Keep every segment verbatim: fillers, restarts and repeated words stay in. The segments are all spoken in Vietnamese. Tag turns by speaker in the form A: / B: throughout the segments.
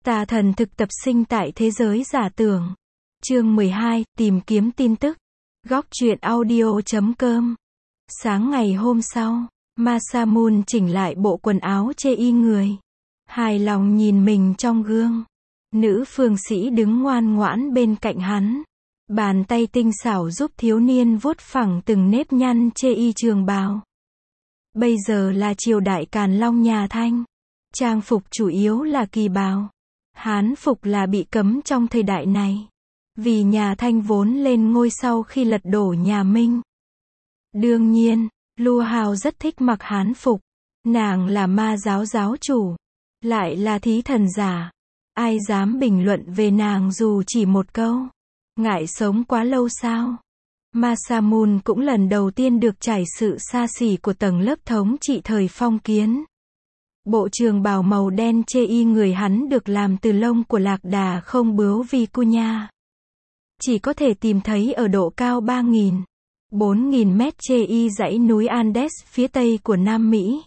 A: Tà thần thực tập sinh tại thế giới giả tưởng. Chương mười hai, tìm kiếm tin tức. Góc truyện audio chấm com. Sáng ngày hôm sau, Masamune chỉnh lại bộ quần áo chê y người. Hài lòng nhìn mình trong gương. Nữ phương sĩ đứng ngoan ngoãn bên cạnh hắn. Bàn tay tinh xảo giúp thiếu niên vuốt phẳng từng nếp nhăn chê y trường bào. Bây giờ là triều đại Càn Long nhà Thanh. Trang phục chủ yếu là kỳ bào. Hán phục là bị cấm trong thời đại này. Vì nhà Thanh vốn lên ngôi sau khi lật đổ nhà Minh. Đương nhiên, Lu Hào rất thích mặc hán phục. Nàng là ma giáo giáo chủ. Lại là thí thần giả. Ai dám bình luận về nàng dù chỉ một câu. Ngại sống quá lâu sao? Masamune cũng lần đầu tiên được trải sự xa xỉ của tầng lớp thống trị thời phong kiến. Bộ trường bào màu đen chê y người hắn được làm từ lông của lạc đà không bướu vicuña. Chỉ có thể tìm thấy ở độ cao ba nghìn, bốn nghìn mét chê y dãy núi Andes phía tây của Nam Mỹ.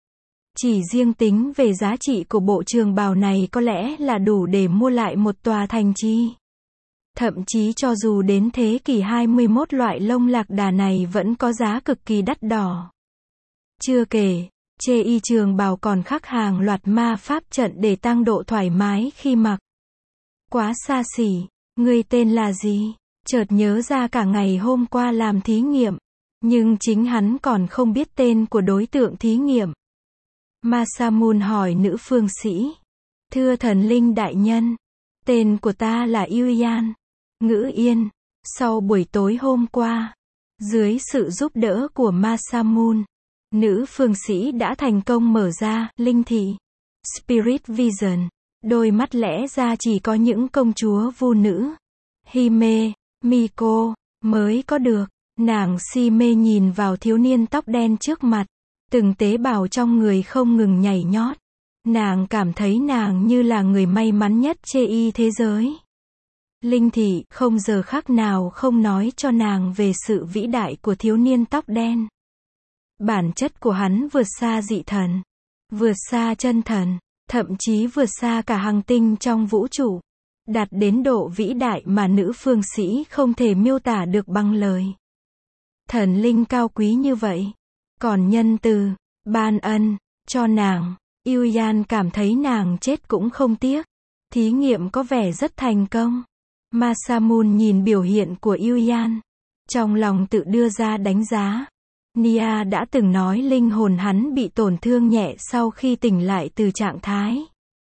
A: Chỉ riêng tính về giá trị của bộ trường bào này có lẽ là đủ để mua lại một tòa thành trì. Thậm chí cho dù đến thế kỷ hai mươi mốt loại lông lạc đà này vẫn có giá cực kỳ đắt đỏ. Chưa kể, chê y trường bào còn khắc hàng loạt ma pháp trận để tăng độ thoải mái khi mặc. Quá xa xỉ, ngươi tên là gì? Chợt nhớ ra cả ngày hôm qua làm thí nghiệm, nhưng chính hắn còn không biết tên của đối tượng thí nghiệm. Masamune hỏi nữ phương sĩ. Thưa thần linh đại nhân, tên của ta là Yuyan. Ngữ Yên. Sau buổi tối hôm qua, dưới sự giúp đỡ của Masamune, nữ phương sĩ đã thành công mở ra linh thị Spirit Vision. Đôi mắt lẽ ra chỉ có những công chúa vu nữ Hime, Miko mới có được. Nàng si mê nhìn vào thiếu niên tóc đen trước mặt. Từng tế bào trong người không ngừng nhảy nhót. Nàng cảm thấy nàng như là người may mắn nhất chê y thế giới. Linh thị không giờ khắc nào không nói cho nàng về sự vĩ đại của thiếu niên tóc đen. Bản chất của hắn vượt xa dị thần, vượt xa chân thần, thậm chí vượt xa cả hành tinh trong vũ trụ. Đạt đến độ vĩ đại mà nữ phương sĩ không thể miêu tả được bằng lời. Thần linh cao quý như vậy, còn nhân từ, ban ân, cho nàng. Yuyan cảm thấy nàng chết cũng không tiếc. Thí nghiệm có vẻ rất thành công. Masamune nhìn biểu hiện của Yuyan. Trong lòng tự đưa ra đánh giá. Nia đã từng nói linh hồn hắn bị tổn thương nhẹ sau khi tỉnh lại từ trạng thái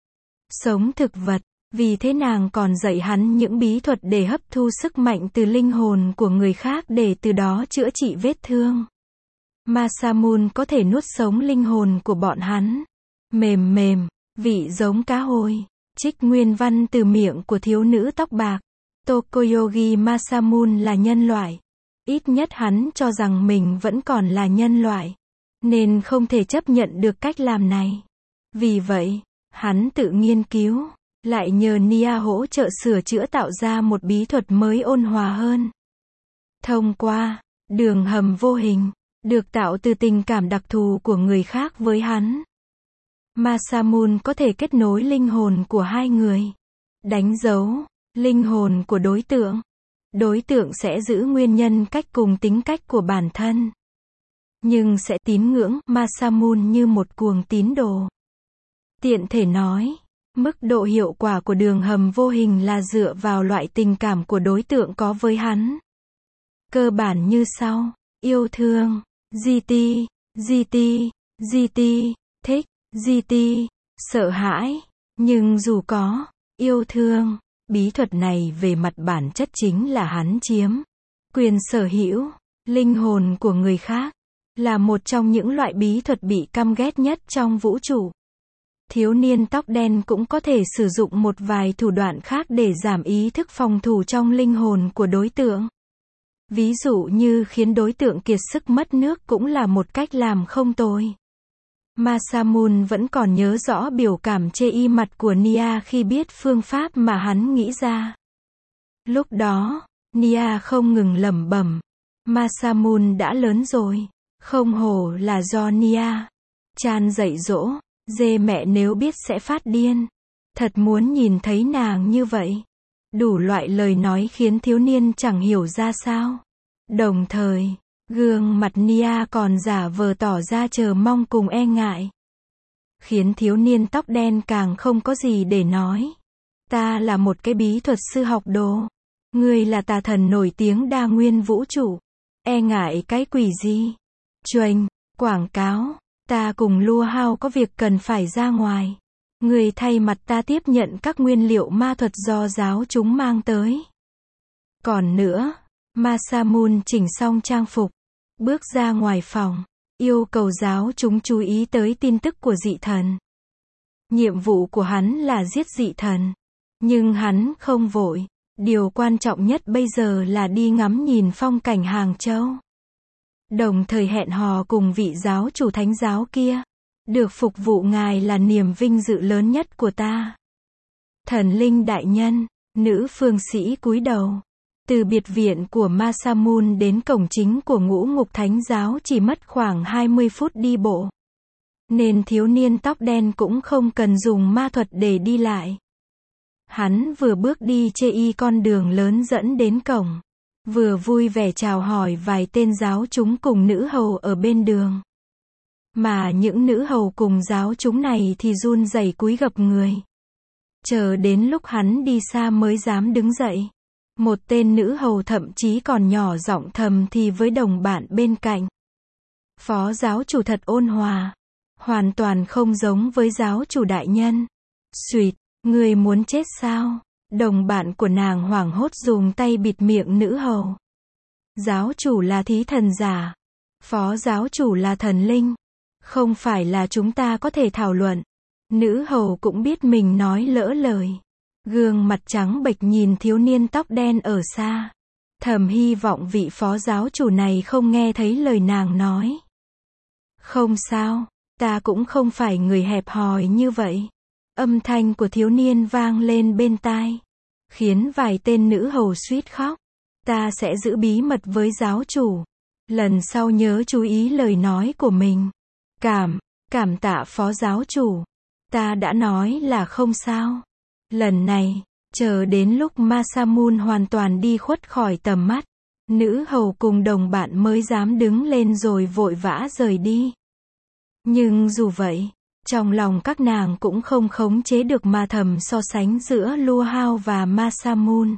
A: sống thực vật. Vì thế nàng còn dạy hắn những bí thuật để hấp thu sức mạnh từ linh hồn của người khác để từ đó chữa trị vết thương. Masamune có thể nuốt sống linh hồn của bọn hắn. Mềm mềm, vị giống cá hồi. Trích nguyên văn từ miệng của thiếu nữ tóc bạc. Tokoyogi Masamune là nhân loại. Ít nhất hắn cho rằng mình vẫn còn là nhân loại. Nên không thể chấp nhận được cách làm này. Vì vậy, hắn tự nghiên cứu. Lại nhờ Nia hỗ trợ sửa chữa tạo ra một bí thuật mới ôn hòa hơn. Thông qua đường hầm vô hình, được tạo từ tình cảm đặc thù của người khác với hắn. Masamune có thể kết nối linh hồn của hai người. Đánh dấu linh hồn của đối tượng. Đối tượng sẽ giữ nguyên nhân cách cùng tính cách của bản thân. Nhưng sẽ tín ngưỡng Masamune như một cuồng tín đồ. Tiện thể nói, mức độ hiệu quả của đường hầm vô hình là dựa vào loại tình cảm của đối tượng có với hắn. Cơ bản như sau: yêu thương, giê tê, giê tê, giê tê, thích, giê tê, sợ hãi. Nhưng dù có yêu thương, bí thuật này về mặt bản chất chính là hắn chiếm quyền sở hữu linh hồn của người khác, là một trong những loại bí thuật bị căm ghét nhất trong vũ trụ. Thiếu niên tóc đen cũng có thể sử dụng một vài thủ đoạn khác để giảm ý thức phòng thủ trong linh hồn của đối tượng. Ví dụ như khiến đối tượng kiệt sức mất nước cũng là một cách làm không tồi. Masamune vẫn còn nhớ rõ biểu cảm chê y mặt của Nia khi biết phương pháp mà hắn nghĩ ra. Lúc đó, Nia không ngừng lẩm bẩm. Masamune đã lớn rồi. Không hổ là do Nia. Chan dạy dỗ. Dê mẹ nếu biết sẽ phát điên. Thật muốn nhìn thấy nàng như vậy. Đủ loại lời nói khiến thiếu niên chẳng hiểu ra sao. Đồng thời, gương mặt Nia còn giả vờ tỏ ra chờ mong cùng e ngại. Khiến thiếu niên tóc đen càng không có gì để nói. Ta là một cái bí thuật sư học đồ. Ngươi là tà thần nổi tiếng đa nguyên vũ trụ. E ngại cái quỷ gì? Chuềnh, quảng cáo. Ta cùng Lua Hao có việc cần phải ra ngoài. Ngươi thay mặt ta tiếp nhận các nguyên liệu ma thuật do giáo chúng mang tới. Còn nữa, Masamune chỉnh xong trang phục, bước ra ngoài phòng, yêu cầu giáo chúng chú ý tới tin tức của dị thần. Nhiệm vụ của hắn là giết dị thần, nhưng hắn không vội, điều quan trọng nhất bây giờ là đi ngắm nhìn phong cảnh Hàng Châu. Đồng thời hẹn hò cùng vị giáo chủ thánh giáo kia. Được phục vụ ngài là niềm vinh dự lớn nhất của ta. Thần linh đại nhân, nữ phương sĩ cúi đầu. Từ biệt viện của Masamune đến cổng chính của ngũ ngục thánh giáo chỉ mất khoảng hai mươi phút đi bộ. Nên thiếu niên tóc đen cũng không cần dùng ma thuật để đi lại. Hắn vừa bước đi chê y con đường lớn dẫn đến cổng. Vừa vui vẻ chào hỏi vài tên giáo chúng cùng nữ hầu ở bên đường. Mà những nữ hầu cùng giáo chúng này thì run rẩy cúi gập người. Chờ đến lúc hắn đi xa mới dám đứng dậy. Một tên nữ hầu thậm chí còn nhỏ giọng thầm thì với đồng bạn bên cạnh. Phó giáo chủ thật ôn hòa. Hoàn toàn không giống với giáo chủ đại nhân. Xuyệt, người muốn chết sao? Đồng bạn của nàng hoảng hốt dùng tay bịt miệng nữ hầu. Giáo chủ là thí thần giả. Phó giáo chủ là thần linh. Không phải là chúng ta có thể thảo luận. Nữ hầu cũng biết mình nói lỡ lời. Gương mặt trắng bệch nhìn thiếu niên tóc đen ở xa. Thầm hy vọng vị phó giáo chủ này không nghe thấy lời nàng nói. Không sao, ta cũng không phải người hẹp hòi như vậy. Âm thanh của thiếu niên vang lên bên tai. Khiến vài tên nữ hầu suýt khóc. Ta sẽ giữ bí mật với giáo chủ. Lần sau nhớ chú ý lời nói của mình. Cảm, cảm tạ phó giáo chủ. Ta đã nói là không sao. Lần này, chờ đến lúc Masamune hoàn toàn đi khuất khỏi tầm mắt. Nữ hầu cùng đồng bạn mới dám đứng lên rồi vội vã rời đi. Nhưng dù vậy, trong lòng các nàng cũng không khống chế được mà thầm so sánh giữa Lua Hao và Masamune.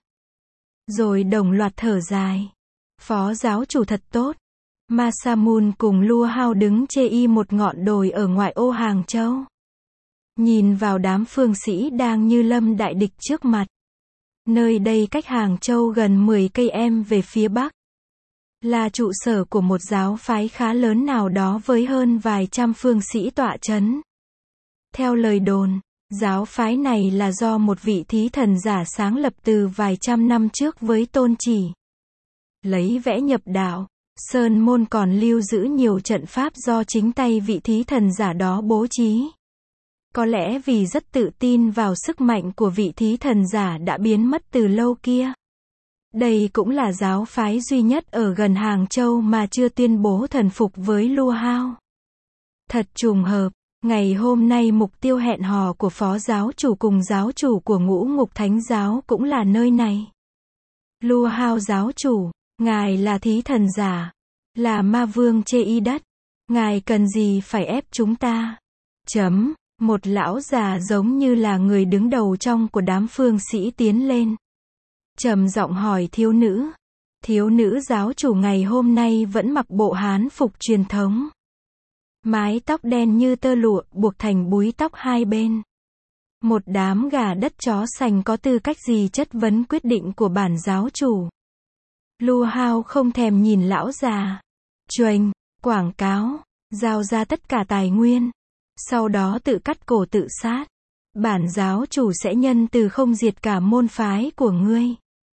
A: Rồi đồng loạt thở dài. Phó giáo chủ thật tốt. Masamune cùng Lua Hao đứng chê y một ngọn đồi ở ngoại ô Hàng Châu. Nhìn vào đám phương sĩ đang như lâm đại địch trước mặt. Nơi đây cách Hàng Châu gần mười cây em về phía bắc. Là trụ sở của một giáo phái khá lớn nào đó với hơn vài trăm phương sĩ tọa chấn. Theo lời đồn, giáo phái này là do một vị thí thần giả sáng lập từ vài trăm năm trước với tôn chỉ lấy vẽ nhập đạo. Sơn môn còn lưu giữ nhiều trận pháp do chính tay vị thí thần giả đó bố trí. Có lẽ vì rất tự tin vào sức mạnh của vị thí thần giả đã biến mất từ lâu kia. Đây cũng là giáo phái duy nhất ở gần Hàng Châu mà chưa tuyên bố thần phục với Lua Hao. Thật trùng hợp, ngày hôm nay mục tiêu hẹn hò của phó giáo chủ cùng giáo chủ của ngũ ngục thánh giáo cũng là nơi này. Lua Hao giáo chủ, ngài là thí thần giả, là ma vương chê y đất. Ngài cần gì phải ép chúng ta? Chấm. Một lão già giống như là người đứng đầu trong của đám phương sĩ tiến lên. Trầm giọng hỏi thiếu nữ. Thiếu nữ giáo chủ ngày hôm nay vẫn mặc bộ hán phục truyền thống. Mái tóc đen như tơ lụa buộc thành búi tóc hai bên. Một đám gà đất chó sành có tư cách gì chất vấn quyết định của bản giáo chủ. Lua Hao không thèm nhìn lão già. Chuềnh, quảng cáo, giao ra tất cả tài nguyên. Sau đó tự cắt cổ tự sát. Bản giáo chủ sẽ nhân từ không diệt cả môn phái của ngươi.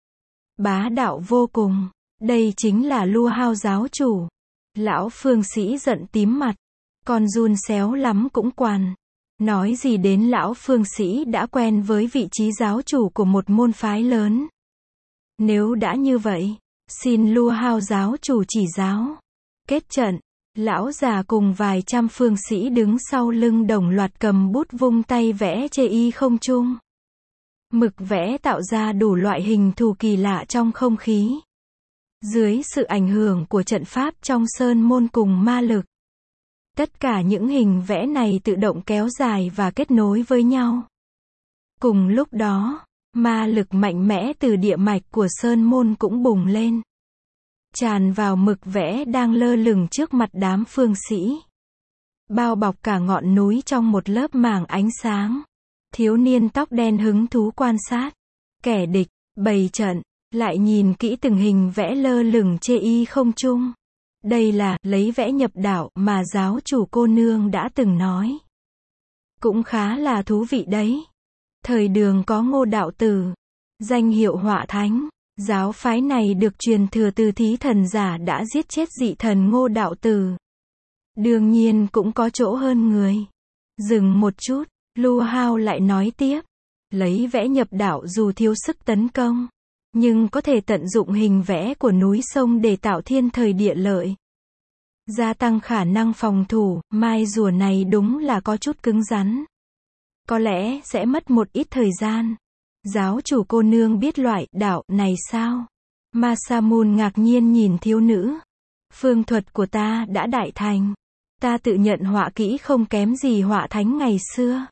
A: Bá đạo vô cùng. Đây chính là Lua Hao giáo chủ. Lão phương sĩ giận tím mặt. Con run xéo lắm cũng quàn. Nói gì đến lão phương sĩ đã quen với vị trí giáo chủ của một môn phái lớn. Nếu đã như vậy, xin Lua Hao giáo chủ chỉ giáo. Kết trận. Lão già cùng vài trăm phương sĩ đứng sau lưng đồng loạt cầm bút vung tay vẽ chê y không trung. Mực vẽ tạo ra đủ loại hình thù kỳ lạ trong không khí. Dưới sự ảnh hưởng của trận pháp trong sơn môn cùng ma lực, tất cả những hình vẽ này tự động kéo dài và kết nối với nhau. Cùng lúc đó, ma lực mạnh mẽ từ địa mạch của sơn môn cũng bùng lên, tràn vào mực vẽ đang lơ lửng trước mặt đám phương sĩ, bao bọc cả ngọn núi trong một lớp màng ánh sáng. Thiếu niên tóc đen hứng thú quan sát kẻ địch bày trận, lại nhìn kỹ từng hình vẽ lơ lửng chê y không trung. Đây là lấy vẽ nhập đạo mà giáo chủ cô nương đã từng nói. Cũng khá là thú vị đấy. Thời Đường có Ngô đạo tử, danh hiệu Họa Thánh. Giáo phái này được truyền thừa từ thí thần giả đã giết chết dị thần Ngô đạo tử. Đương nhiên cũng có chỗ hơn người. Dừng một chút, Lu Hao lại nói tiếp. Lấy vẽ nhập đạo dù thiếu sức tấn công, nhưng có thể tận dụng hình vẽ của núi sông để tạo thiên thời địa lợi, gia tăng khả năng phòng thủ. Mai rùa này đúng là có chút cứng rắn. Có lẽ sẽ mất một ít thời gian. Giáo chủ cô nương biết loại đạo này sao? Masamune ngạc nhiên nhìn thiếu nữ. Phương thuật của ta đã đại thành. Ta tự nhận họa kỹ không kém gì Họa Thánh ngày xưa.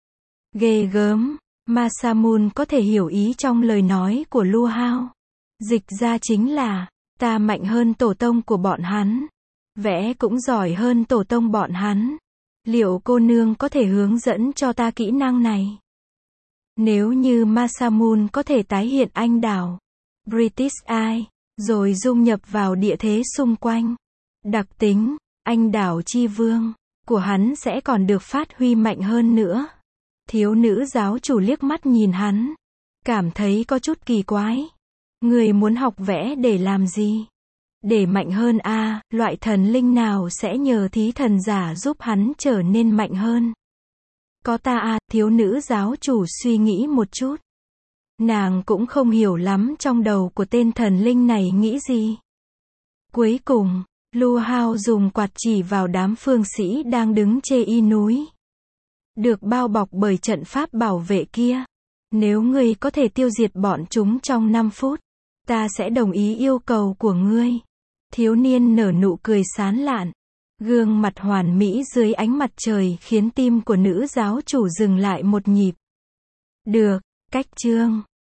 A: Ghê gớm. Masamune có thể hiểu ý trong lời nói của Lu Hao. Dịch ra chính là, ta mạnh hơn tổ tông của bọn hắn. Vẽ cũng giỏi hơn tổ tông bọn hắn. Liệu cô nương có thể hướng dẫn cho ta kỹ năng này? Nếu như Masamune có thể tái hiện anh đảo British Eye, rồi dung nhập vào địa thế xung quanh, đặc tính anh đảo chi vương của hắn sẽ còn được phát huy mạnh hơn nữa. Thiếu nữ giáo chủ liếc mắt nhìn hắn, cảm thấy có chút kỳ quái. Người muốn học vẽ để làm gì? Để mạnh hơn a, à, loại thần linh nào sẽ nhờ thí thần giả giúp hắn trở nên mạnh hơn? Có ta à, thiếu nữ giáo chủ suy nghĩ một chút. Nàng cũng không hiểu lắm trong đầu của tên thần linh này nghĩ gì. Cuối cùng, Lu Hao dùng quạt chỉ vào đám phương sĩ đang đứng chê y núi, được bao bọc bởi trận pháp bảo vệ kia. Nếu ngươi có thể tiêu diệt bọn chúng trong năm phút, ta sẽ đồng ý yêu cầu của ngươi. Thiếu niên nở nụ cười sán lạn. Gương mặt hoàn mỹ dưới ánh mặt trời khiến tim của nữ giáo chủ dừng lại một nhịp. Được, cách chương.